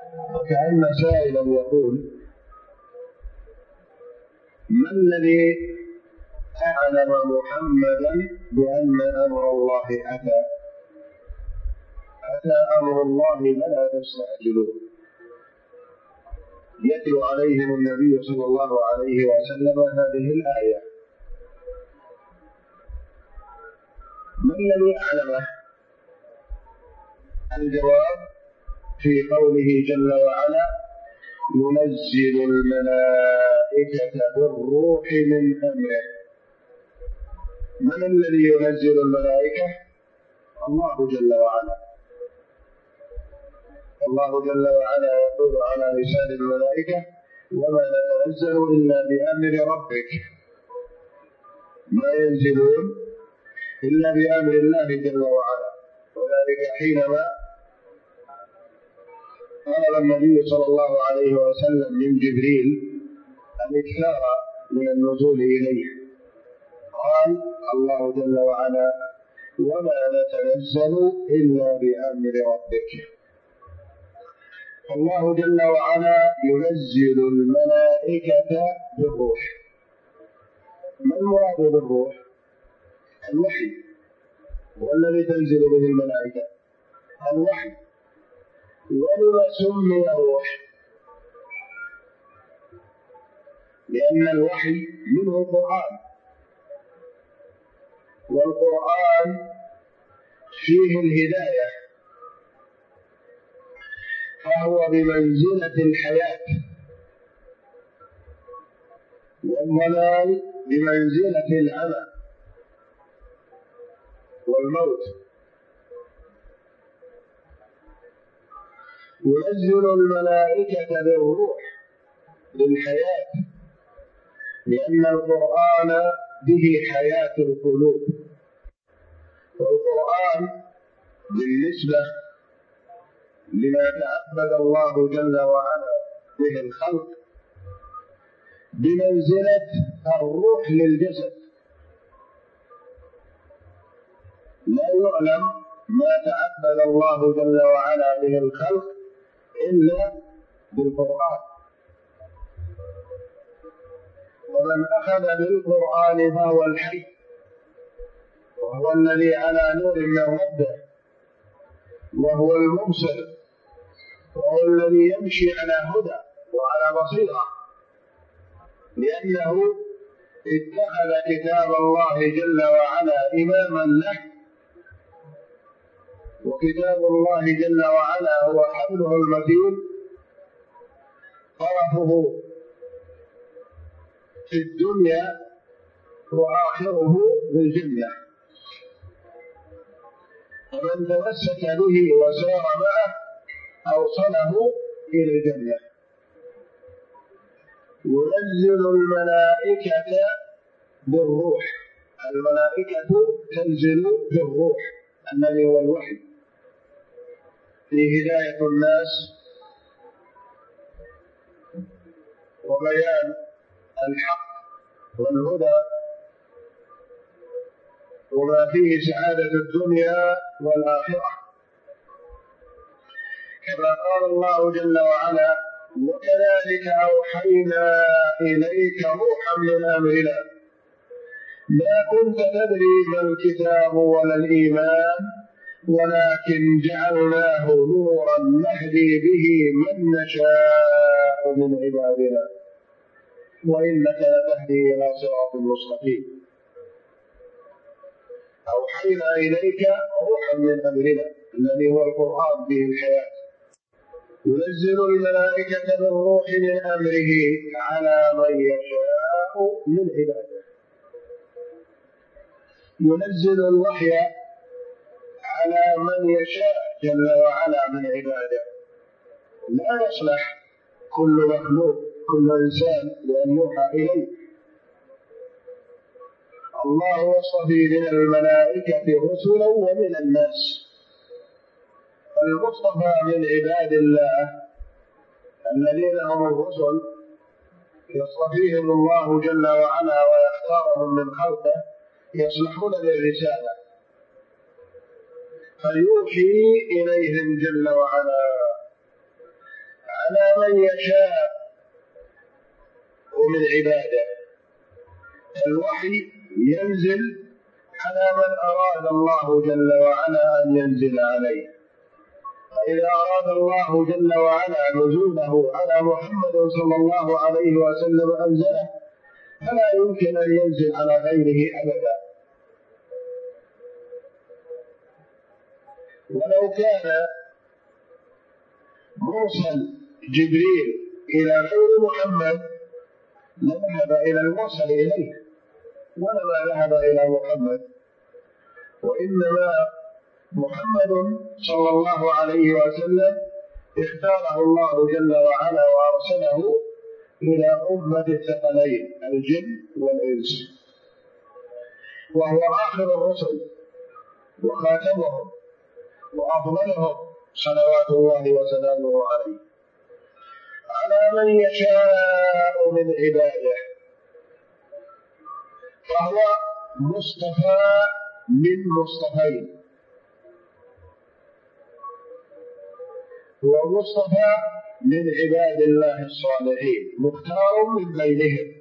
وكأن سائلا يقول: ما الذي أعلم محمدا بأن أمر الله أتى أمر الله فلا تستعجلوه. يتلو عليهم النبي صلى الله عليه وسلم هذه الآية. ما الذي أعلمه؟ الجواب في قوله جل وعلا: ينزل الملائكة بالروح من أمره. من الذي ينزل الملائكة؟ الله جل وعلا. الله جل وعلا يقول على لسان الملائكة: وما نتنزل إلا بأمر ربك. ما ينزلون إلا بأمر الله جل وعلا. وذلك حينما طلب النبي صلى الله عليه وسلم من جبريل الإكثار من النزول إليه، قال الله جل وعلا: وما نتنزل إلا بأمر ربك. الله جل وعلا ينزل الملائكة بالروح. ما المراد بالروح؟ الوحي. والذي تنزل به الملائكة الوحي. ولما سمي روح؟ لأن الوحي منه القرآن، والقرآن فيه الهداية، فهو بمنزلة الحياة، والضلال بمنزلة العمى والموت. ينزل الملائكة بالروح للحياة، لأن القرآن به حياة القلوب. والقرآن بالنسبة لما تعبد الله جل وعلا به الخلق بمنزلة الروح للجسد. لا يعلم ما تعبد الله جل وعلا به الخلق إلا بالقرآن. ومن أخذ بالقرآن فهو الحي، وهو الذي على نور من ربه، وهو المبصر، وهو الذي يمشي على هدى وعلى بصيرة، لأنه اتخذ كتاب الله جل وعلا إماما له. وكتاب الله جل وعلا هو حبله المتين، طرفه في الدنيا وآخره بالجنة. فمن تمسك به وسار معه أوصله إلى الجنة. ينزل الملائكة بالروح. الملائكة تنزل بالروح الذي هو الوحي لهداية الناس وبيان الحق والهدى، وما فيه سعادة الدنيا والآخرة. كما قال الله جل وعلا: وكذلك أوحينا إليك روحا من أمرنا ما كنت تدري ما الكتاب ولا الإيمان ولكن جعلناه نورا نهدي به من نشاء من عبادنا وإنك لتهدي إلى صراط مستقيم. أوحينا إليك روحا من أمرنا الذي هو القرآن به الحياة. ينزل الملائكة بالروح من أمره على من يشاء من عباده. ينزل الوحي على من يشاء جل وعلا من عباده. لا يصلح كل مخلوق كل إنسان لأن يوحى إليه. الله يصطفي من الملائكة رسلا ومن الناس. المصطفى من عباد الله الذين هم الرسل يصطفيهم الله جل وعلا ويختارهم من خلقه يصلحون للرسالة فيوحي إليهم جل وعلا. على من يشاء من عباده. الوحي ينزل على من أراد الله جل وعلا أن ينزل عليه، فإذا أراد الله جل وعلا نزوله على محمد صلى الله عليه وسلم أنزله، فلا يمكن أن ينزل على غيره أبدا. ولو كان مرسل جبريل إلى غير محمد لذهب إلى المرسل إليه ولما ذهب إلى محمد، وإنما محمد صلى الله عليه وسلم اختاره الله جل وعلا وأرسله إلى أمة الثقلين الجن والإنس، وهو آخر الرسل وخاتمهم وأفضلهم صلوات الله وسلامه عليه، على من يشاء من عباده. فهو مصطفى من مصطفين، هو مصطفى من عباد الله الصالحين، مختار من بينهم،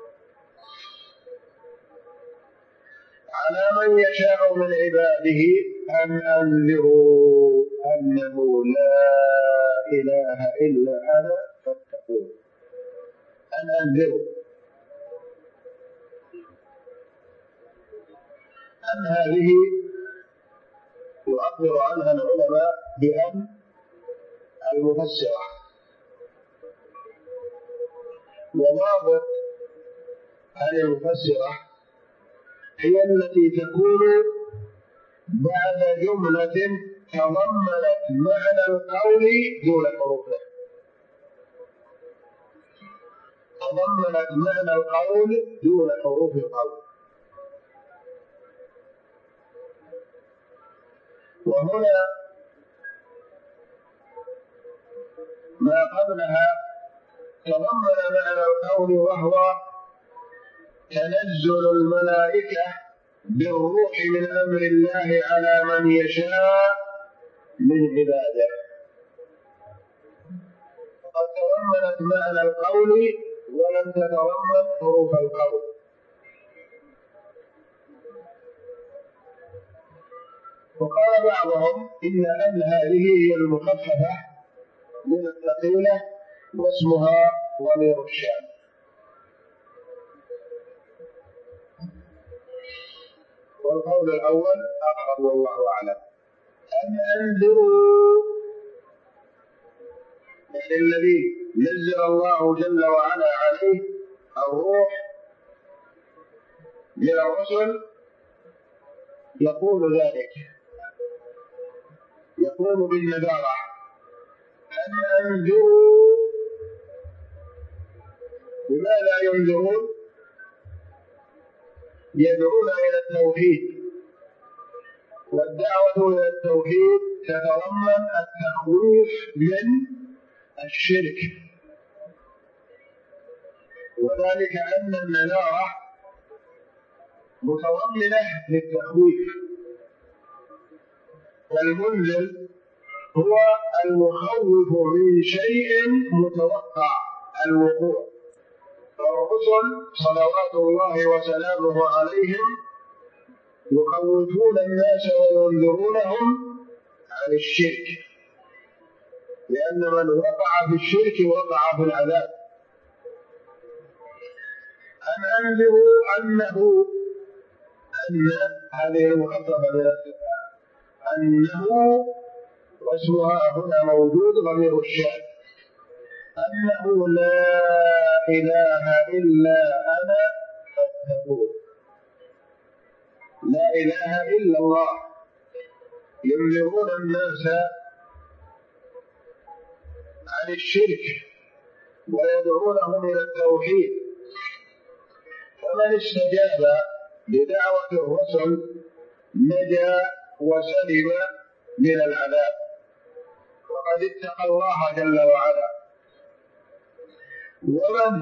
على من يشاء من عباده أن أنذروا أنه لا إله إلا أنا فاتقون. أن أنذروا، أن هذه يعبر عنها العلماء بأن المفسرة، وضابط أن المفسرة هي التي تكون بعد جملة تضمنت معنى القول دون حروفه، تضمنت معنى القول دون حروف القول. وهنا ما قبلها تضمن معنى القول، وهو تنزل الملائكة بالروح من أمر الله على من يشاء من عباده، قد تضمنت معنى القول ولم تتضمن حروف القول. وقال بعضهم إن هذه هي المخففة من الثقيلة واسمها ضمير الشأن. والقول الأول أقرب والله أعلم. أن أنذروا الذي نزل الله جل وعلا عليه الروح من الرسل يقول ذلك، يقول بالنذارة. أن أنذروا، لماذا ينذرون؟ يدعون إلى التوحيد، والدعوة إلى التوحيد تتضمن التخويف من الشرك، وذلك أن النذارة متضمنة للتخويف، والمنذر هو المخوف من شيء متوقع الوقوع. فالرسل صلوات الله وسلامه عليهم يخوفون الناس وينذرونهم عن الشرك، لأن من وقع في الشرك وقع في العذاب. أن أنذروا أنه هذه المخففة أنه، واسمها هنا موجود ضمير الشأن، أنه لا إله إلا أنا فاتقون. لا إله إلا الله، ينذرون الناس عن الشرك ويدعونهم إلى التوحيد. فمن استجاب لدعوة الرسل نجا وسلم من العذاب، وقد اتقى الله جل وعلا. ومن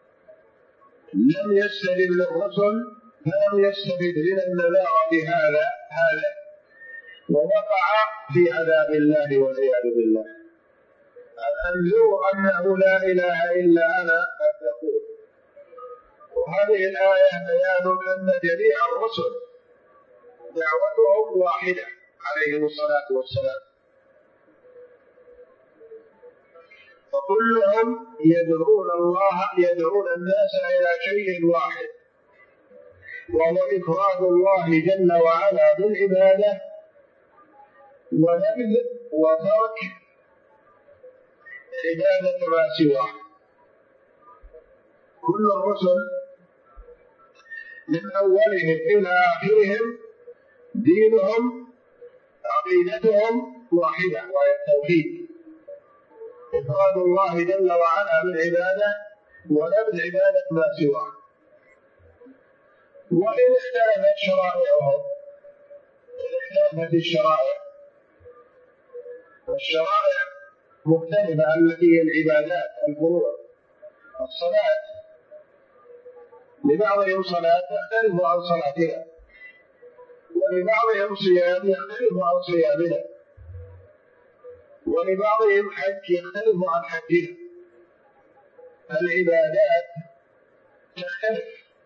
لم يستجب للرسل فلم يستفد من النذارة هذا ووقع في عذاب الله والعياذ بالله. أن أنذروا أنه لا إله إلا أنا فاتقون. وهذه الآية بيان أن جميع الرسل دعوتهم واحدة عليهم الصلاة والسلام، فكلهم يدعون الناس إلى شيء واحد، وهو إفراد الله جل وعلا بالعبادة ونبذ وترك عبادة ما سواه. كل الرسل من أولهم إلى آخرهم دينهم عقيدتهم واحدة، وهي التوحيد، إفراد الله جل وعلا بالعبادة ونبذ عبادة ما سواه. وإن اختلفت شرائعهم، إن اختلفت الشرائع، والشرائع مختلفة التي هي العبادات الفروع. الصلاة لبعضهم صلاة تختلف عن صلاتنا، ولبعضهم صيام يختلف عن صيامنا، ولبعضهم حج يختلف عن حجنا. العبادات تختلف،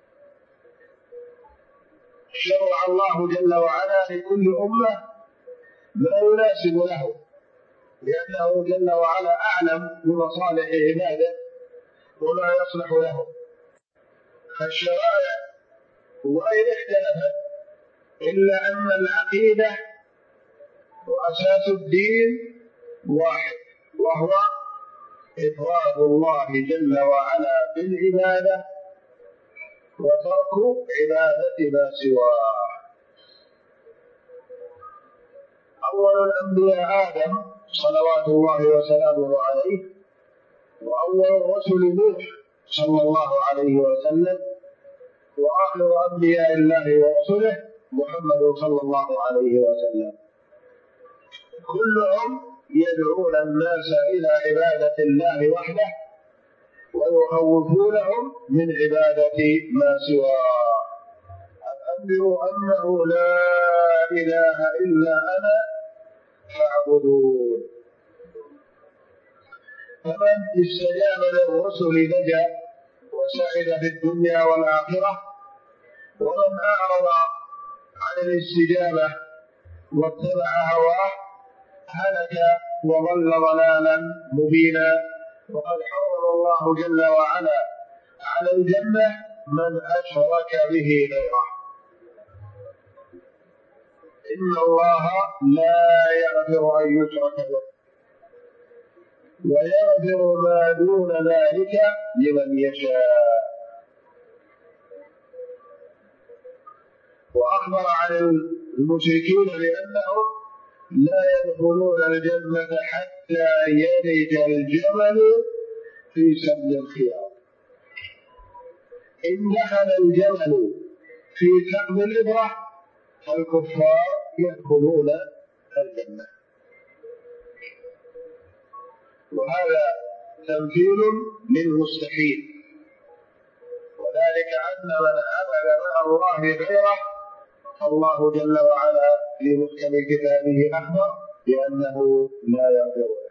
شرع الله جل وعلا لكل أمة ما يناسب له، لأنه جل وعلا أعلم بمصالح عباده وما يصلح له. فالشرائع وإن اختلفت إلا أن العقيدة وأساس الدين واحد، وهو إفراد الله جل وعلا بالعبادة وترك عبادة ما سواه. أول الأنبياء آدم صلوات الله وسلامه عليه، وأول الرسل نوح صلى الله عليه وسلم، وآخر أنبياء الله ورسله محمد صلى الله عليه وسلم. كلهم يدعون الناس إلى عبادة الله وحده ويخوفونهم من عبادة ما سواه. أنذروا أنه لا إله إلا أنا فاعبدون. فمن استجاب للرسل نجا وسعد في الدنيا والآخرة، ومن أعرض عن الاستجابة واتبع هواه هلك وضل ضلالا مبينا. وقد حرم الله جل وعلا على الجنة من أشرك به غيره. إن الله لا يغفر أن يشرك به ويغفر ما دون ذلك لمن يشاء. وأخبر عن المشركين بأنهم لا يدخلون الجنة حتى يلج الجمل في سم الخياط. إن دخل الجمل في سم الإبرة فالكفار يدخلون الجنة. وهذا تمثيل للمستحيل، وذلك أن من عمل مع الله غيره الله جل وعلا في محكم كتابه أخبر بأنه لا يغفر له.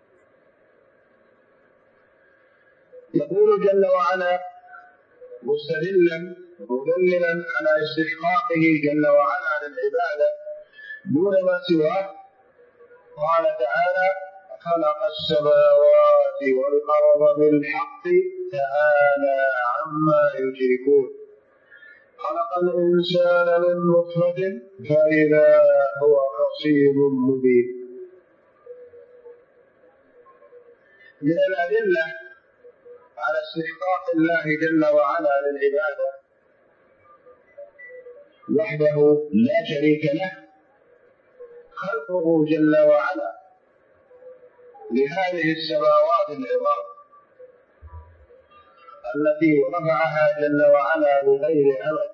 يقول جل وعلا مستدلا مدللا على استحقاقه جل وعلا للعبادة دون ما سواه، قال تعالى: خلق السماوات والأرض بالحق تعالى عما يشركون. خلق الإنسان من نطفة فإذا هو خصيم مبين. من الأدلة على استحقاق الله جل وعلا للعبادة وحده لا شريك له خلقه جل وعلا لهذه السماوات العظام التي رفعها جل وعلا بغير عمد،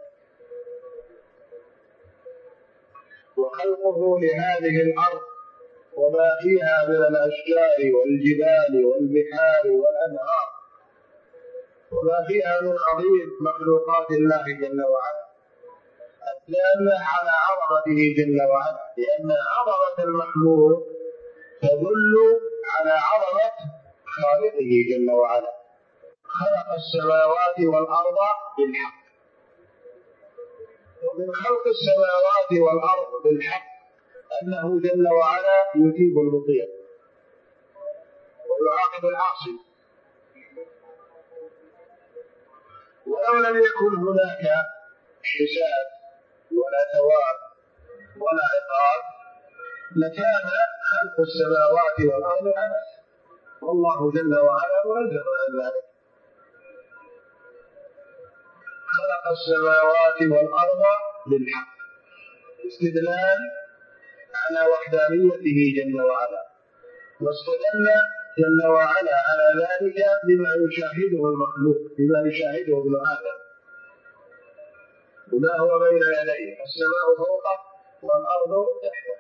وخلقه لهذه الأرض وما فيها من الأشجار والجبال والبحار والأنهار وما فيها من عظيم مخلوقات الله جل وعلا الدالة على عظمته جل وعلا، لأن عظمة المخلوق تدل على عظمة خالقه جل وعلا. خلق السماوات والأرض بالحق، ومن خلق السماوات والأرض بالحق أنه جل وعلا يثيب المطيع ويعاقب العاصي. ولو لم يكن هناك حساب ولا ثواب ولا عقاب لكان خلق السماوات والأرض عبث، والله جل وعلا منزه عن ذلك. خلق السماوات والأرض بالحق استدلال على وحدانيته جل وعلا، واستدل جل وعلا على ذلك بما يشاهده المخلوق، بما يشاهده ابن آدم، وما هو بين يديه، السماء فوقه والأرض تحته،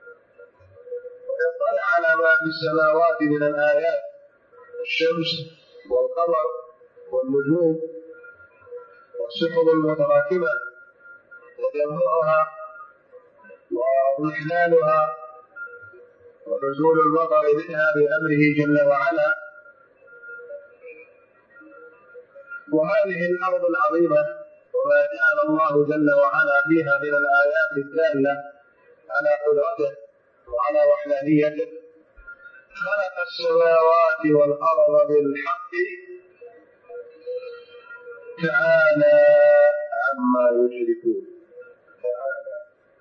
ويطلع على ما في السماوات من الآيات، الشمس والقمر والنجوم والسحب المتراكمة وجمعها وإحلالها ونزول المطر منها بأمره جل وعلا. وهذه الأرض العظيمة وما جعل الله جل وعلا فيها من الآيات الدالة على قدرته وعلى وحدانيته. خلق السماوات والأرض بالحق تعالى عما يشركون. تعالى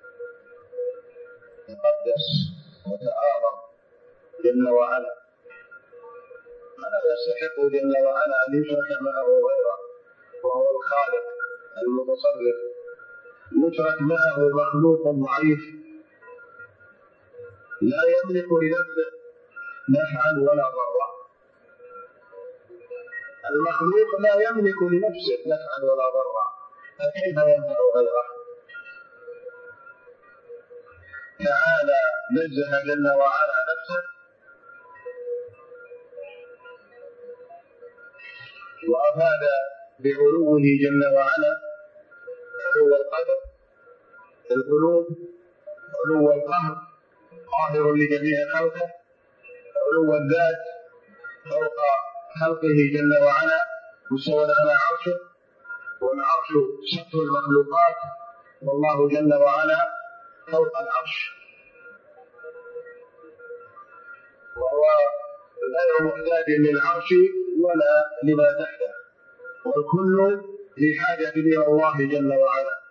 تقدس وتعاظم جل وعلا، فلا يستحق جل وعلا أن يشرك معه غيره، وهو الخالق المتصرف. يشرك معه مخلوق ضعيف لا يملك لنفسه نفعا ولا ضرا. المخلوق لا يملك لنفسه نفعا ولا ضرا، فكيف ينفع غيره؟ تعالى نزه جل وعلا نفسه وأفاد بعلوه جل وعلا علو القدر، العلو علو القهر قاهر لجميع خلقه، علو الذات فوق خلقه جل وعلا مستوى على عرشه، والعرش سقف المخلوقات والله جل وعلا فوق العرش، وهو غير محتاج للعرش ولا لما تحته، والكل في حاجة إلى الله جل وعلا.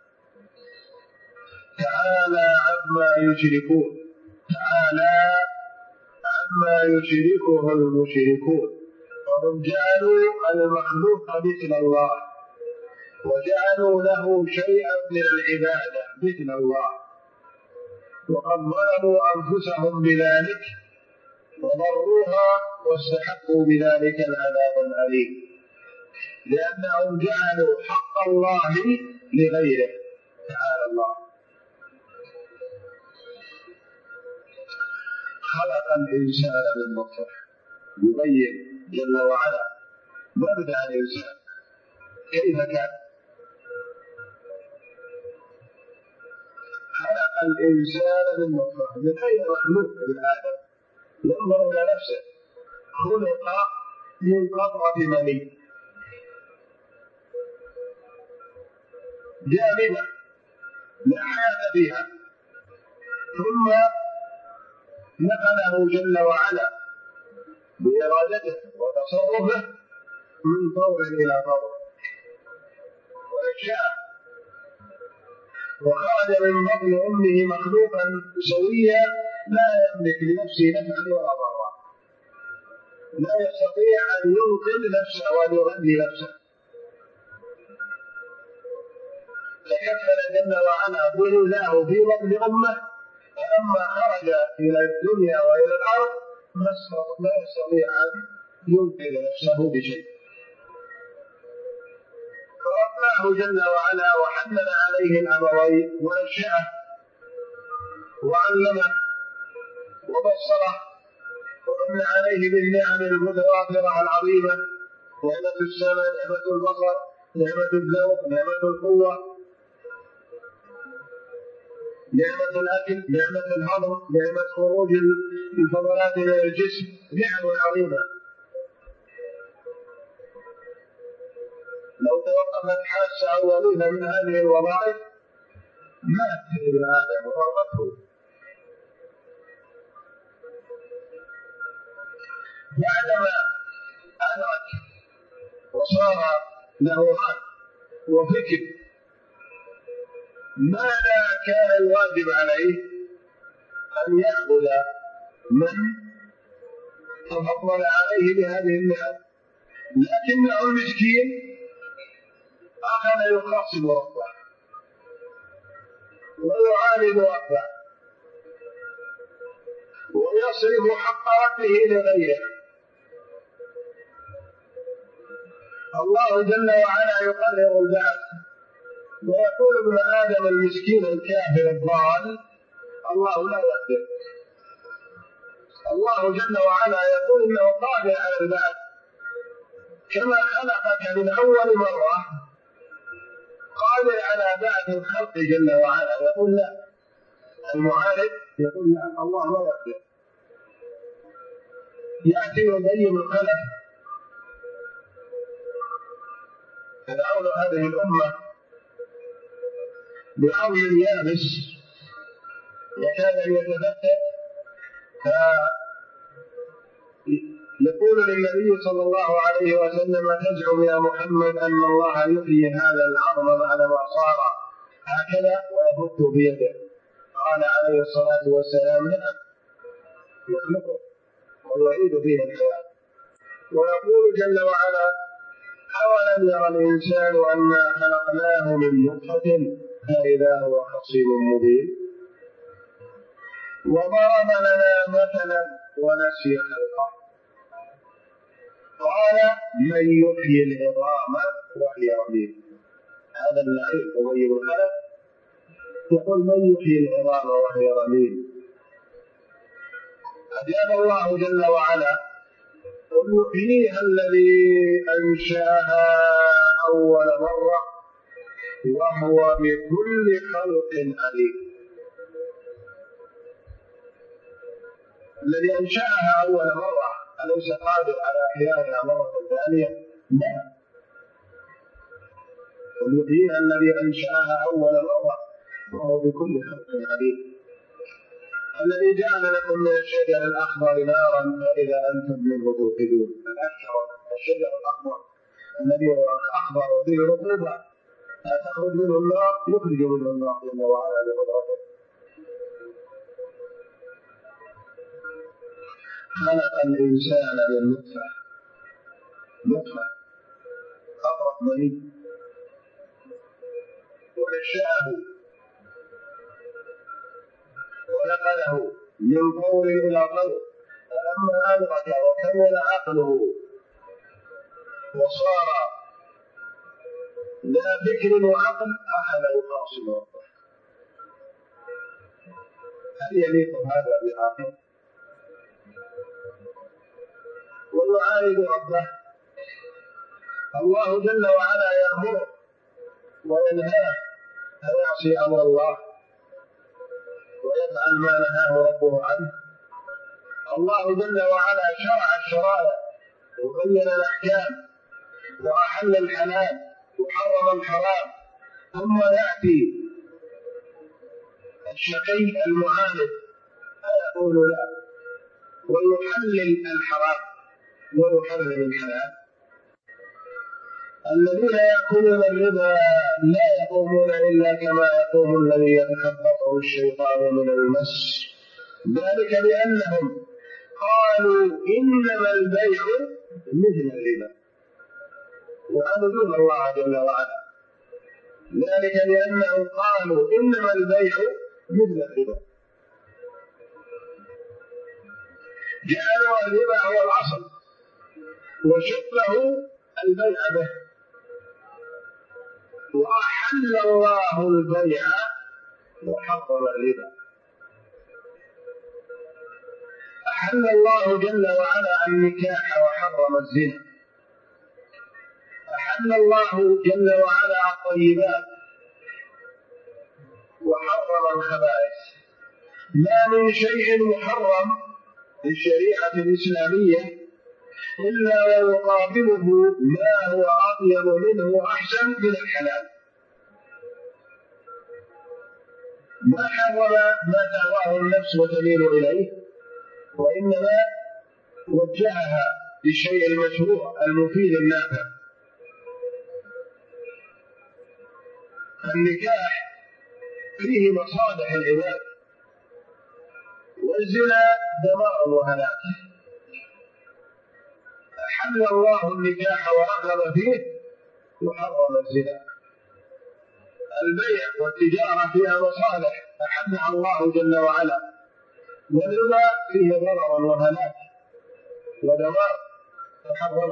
تعالى عما يشركون، تعالى عما يشركه المشركون، وهم جعلوا المخلوق مثل الله وجعلوا له شيئا من العبادة مثل الله، وقد ظلموا أنفسهم بذلك وضروها واستحقوا بذلك العذاب الأليم، لأنهم جعلوا حق الله لغيره. تعالى الله خلق الإنسان من نطفة، يبين جل وعلا مبدأ الإنسان كيف كان. خلق الإنسان من نطفة، من أين مخلوق ابن آدم؟ ينظر إلى نفسه، خلق من قطرة مني جامدة لا حياة فيها، ثم نقله جل وعلا بإرادته وتصرفه من طور إلى طور وإنشاء، وخرج من بطن أمه مخلوقا سويا لا يملك لنفسه نفعا ولا ضرا، لا يستطيع أن ينقذ نفسه وأن يغذي نفسه، تكفل جل وعلا بغذاه في بطن أمه، فلما خرج إلى الدنيا وإلى الأرض لا يستطيع أن ينقذ نفسه بشيء، فرباه جل وعلا وحنن عليه الأبوين وأنشأه وعلمه وبصره ومن عليه بالنعم المتوافرة العظيمة، نعمة السمع، نعمة البصر، نعمة الذوق، نعمة القوة، نعمة الأكل، نعمة الهضم، نعمة خروج الفضلات من الجسم، نعم عظيمة. لو توقفت حاسة أو وظيفة من هذه الوظائف مات ابن آدم وفرطته. بعدما أدرك وصار له رأي وفكر ماذا كان الواجب عليه؟ أن يعبد من تفضل عليه بهذه النعم، لكنه المسكين أخذ يخاصم ربه ويعاند ربه ويصرف حق ربه لغيره. الله جل وعلا يقرر البعث ويقول ابن آدم المسكين الكافر الضال الله لا يقدر. الله جل وعلا يقول انه قادر على البعث كما خلقك من اول مره، قادر على بعث الخلق جل وعلا. يقول لا، المعارض يقول لا، الله لا يقدر. ياتي يبين الخلق فرعون هذه الامه بعظم يابس يكاد ان يتفتت، يقول للنبي صلى الله عليه وسلم تزعم يا محمد أن الله يحيي هذا العظم بعد ما صار هكذا ويفك بيده؟ قال عليه الصلاة والسلام نعم يخلقه ويعيد فيه الحياة. ويقول جل وعلا أولم يرى الإنسان أنا خلقناه من نطفة فإذا هو خصيم مبين وضرب لنا مثلا ونسي خلقه قال من يحيي العظام وهي رميم. هذا اللعيب مغيب الخلق يقول من يحيي العظام وهي رميم. أجاب الله جل وعلا قل يحييها الذي أنشأها أول مرة وهو بكل خلق عليم. الذي أنشأها أول مرة أليس قادر على إحيائها مرة ثانية؟ نعم. ويحييها الذي أنشأها أول مرة وهو بكل خلق عليم. الذي جعل لكم من الشجر الأخضر نارا فإذا أنتم منه توقدون. الشجر الأخضر الذي هو أخضر وفيه رطوبة تخرج منه النار يخرج منه النار جل وعلا بقدرته. خلق الإنسان من نطفة قطرة مني ونشأه ونقله من قول إلى قول فلما أدرك وكمل عقله وصار لا فكر وعقل أخذ يخاصم ربه. هل يليق هذا بعاقل؟ ويعاند ربه. الله جل وعلا يأمره وينهاه أن يعصي أمر الله ويفعل ما نهاه ربه عنه. الله جل وعلا شرع الشرائع وبين الأحكام وأحل الحلال وحرم الحرام، ثم يأتي الشقي المعاند فيقول لا ويحلل الحرام ويحرم الحلال. الذين يأكلون الربا لا يقومون إلا كما يقوم الذي يتخبطه الشيطان من المس، ذلك بأنهم قالوا إنما البيع مثل الربا وعبدون الله جل وعلا. ذلك بأنهم قالوا إنما البيع مثل الربا، جعلوا الربا هو الأصل وشبهوا البيع به. وأحل الله البيع وحرم الربا. أحل الله جل وعلا النكاح وحرم الزنا. أحل الله جل وعلا الطيبات وحرم الخبائث. ما من شيء محرم في الشريعة الإسلامية إلا ويقابله ما هو أطيب منه وأحسن من الحلال. ما حرم ما تهواه النفس وتميل إليه، وإنما وجهها للشيء المشروع المفيد النافع. النكاح فيه مصالح العباد، والزنا دمار وهلاك. أحل الله النكاح ورغب فيه وحرم الزنا. البيع والتجارة فيها مصالح أحلها الله جل وعلا، والربا فيه ضرر وهلاك ودمار فحرمه.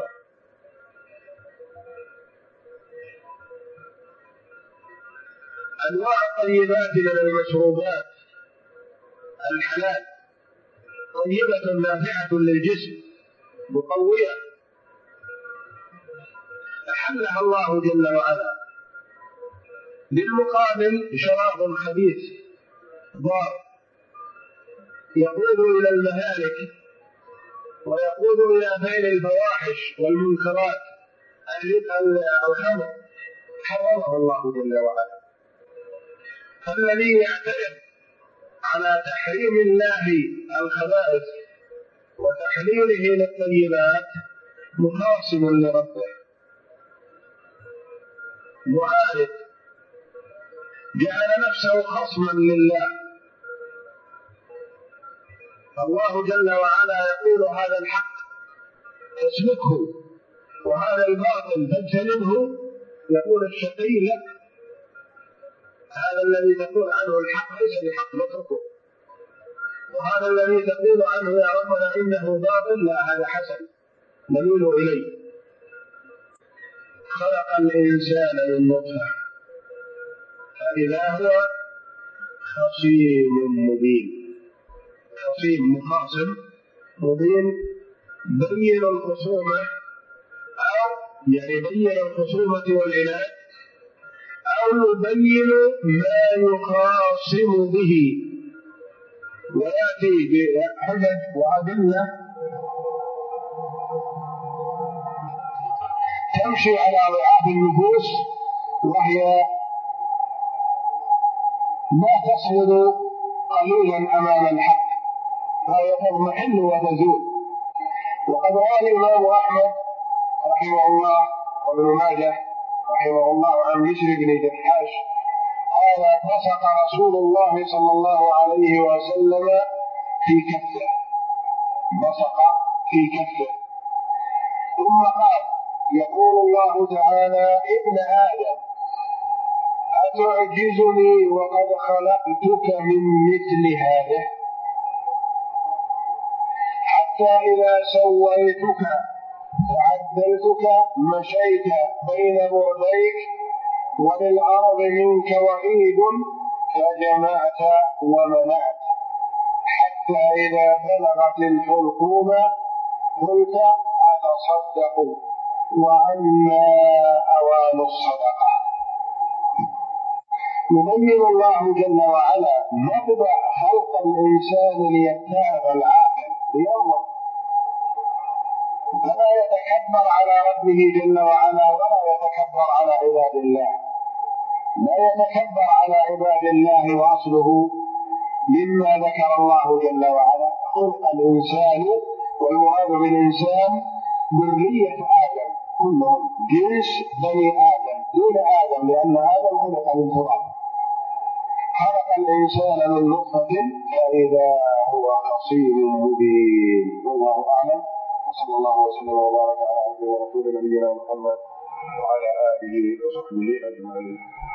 أنواع الطيبات من المشروبات الحلال طيبة نافعة للجسم مقوية أحلها الله جل وعلا. بالمقابل شراب خبيث ضار يقود إلى المهالك ويقود إلى فعل الفواحش والمنكرات. الخمر حرمه الله جل وعلا. فالذي يعترض على تحريم الله الخبائث وتحليله للطيبات مخاصم لربه، معارض، جعل نفسه خصما لله. الله جل وعلا يقول هذا الحق فاسلكه وهذا الباطل فاجتنبه. يقول الشقي لا، هذا الذي تقول عنه الحق ليس بحق نتركه، وهذا الذي تقول عنه يا ربنا إنه باطل لا، هذا حسن نميل إليه. خلق الإنسان من نطفة فإذا هو خصيم مبين. خصيم مخاصم مبين بين الخصومة، أو يعني بين الخصومة والعناد، أو يبين ما يخاصم به ويأتي بحجج وأدلة تمشي على رعاب النفوس، وهي لا تصمد قليلا أمام الحق، فهي تضمحل وتزول. وقد روى الإمام أحمد رحمه الله وابن ماجه رحمه الله عن بشر بن جحاش قال بصق رسول الله صلى الله عليه وسلم في كفه، بصق في كفه، ثم قال يقول الله تعالى ابن آدم أتعجزني وقد خلقتك من مثل هذا، حتى إذا سويتك فعدلتك مشيت بين بعديك وللأرض منك وعيد فجمعت ومنعت، حتى إذا بلغت الحلقوم قلت أتصدق وعنا أوان الصدقة. يبين الله جل وعلا مبدأ خلق الإنسان ليتعظ العاقل لينظر، فلا يتكبر على ربه جل وعلا ولا يتكبر على عباد الله، لا يتكبر على عباد الله. وأصله مما ذكر الله جل وعلا خلق الإنسان، والمراد بالإنسان ذرية آدم كلهم جنس بني آدم دون آدم، لأن آدم خلق من تراب. خلق الإنسان من نطفة فإذا هو خصيم مبين. والله أعلم، وصلى الله وسلم وبارك على عبده ورسوله نبينا محمد وعلى آله وصحبه أجمعين.